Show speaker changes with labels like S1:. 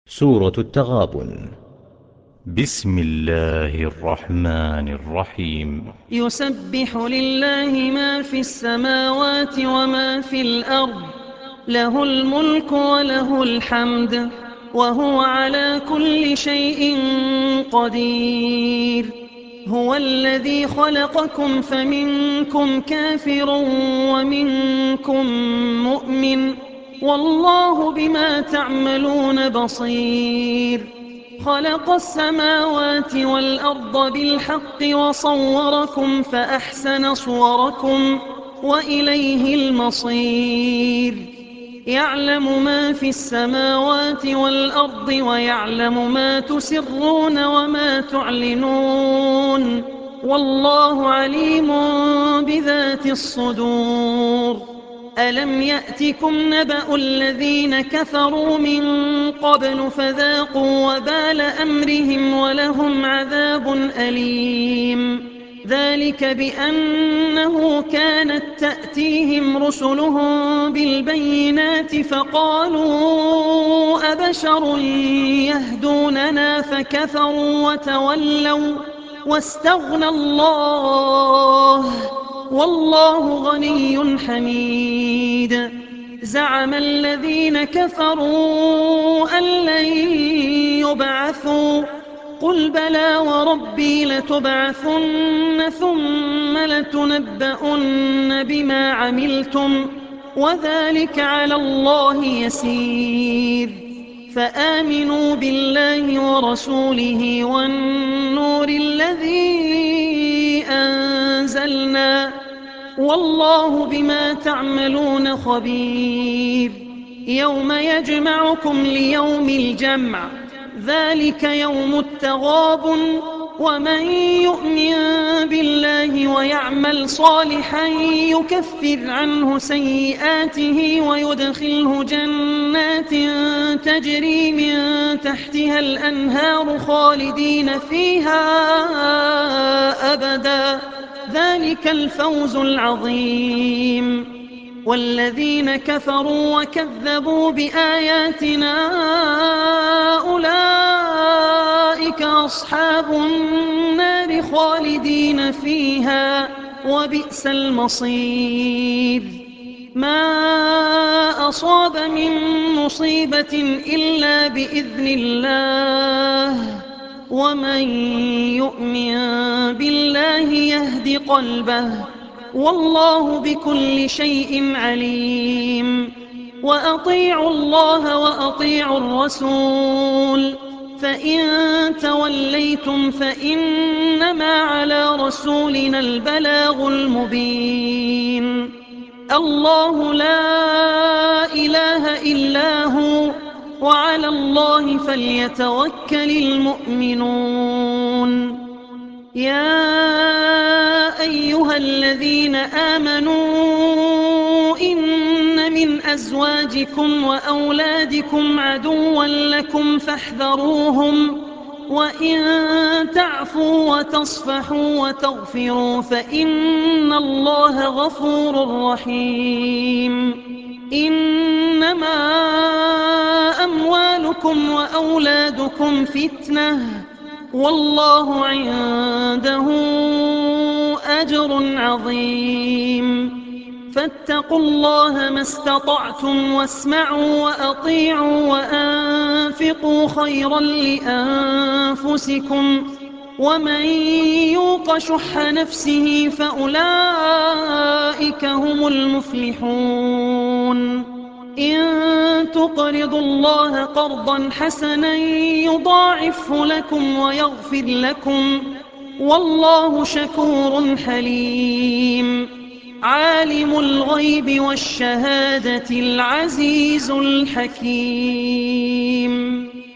S1: سورة التغابن. بسم الله الرحمن الرحيم.
S2: يسبح لله ما في السماوات وما في الأرض، له الملك وله الحمد، وهو على كل شيء قدير. هو الذي خلقكم فمنكم كافر ومنكم مؤمن، والله بما تعملون بصير. خلق السماوات والأرض بالحق وصوركم فأحسن صوركم وإليه المصير. يعلم ما في السماوات والأرض ويعلم ما تسرون وما تعلنون، والله عليم بذات الصدور. ألم يأتكم نبأ الذين كفروا من قبل فذاقوا وبال أمرهم ولهم عذاب أليم. ذلك بأنه كانت تأتيهم رسلهم بالبينات فقالوا أبشر يهدوننا فكفروا وتولوا واستغنى الله، والله غني حميد. زعم الذين كفروا أن لن يبعثوا، قل بلى وربي لتبعثن ثم لتنبؤن بما عملتم، وذلك على الله يسير. فآمنوا بالله ورسوله والنور الذي أنزلنا، والله بما تعملون خبير. يوم يجمعكم ليوم الجمع، ذلك يوم التغابن. ومن يؤمن بالله ويعمل صالحا يكفر عنه سيئاته ويدخله جنات تجري من تحتها الأنهار خالدين فيها أبدا، ذلك الفوز العظيم. والذين كفروا وكذبوا بآياتنا أولئك أصحاب النار خالدين فيها، وبئس المصير. ما أصاب من مصيبة إلا بإذن الله، ومن يؤمن بالله يهد قلبه، والله بكل شيء عليم. وأطيعوا الله وأطيعوا الرسول، فإن توليتم فإنما على رسولنا البلاغ المبين. الله لا إله إلا هو، وعلى الله فليتوكل المؤمنون. يا أيها الذين آمنوا إن من أزواجكم وأولادكم عدوا لكم فاحذروهم، وإن تعفوا وتصفحوا وتغفروا فإن الله غفور رحيم. إنما أموالكم وأولادكم فتنة، والله عنده أجر عظيم. فاتقوا الله ما استطعتم واسمعوا وأطيعوا وأنفقوا خيرا لأنفسكم، ومن يوق شح نفسه فأولئك هم المفلحون. إن تقرضوا الله قرضا حسنا يضاعفه لكم ويغفر لكم، والله شكور حليم. عالم الغيب والشهادة العزيز الحكيم.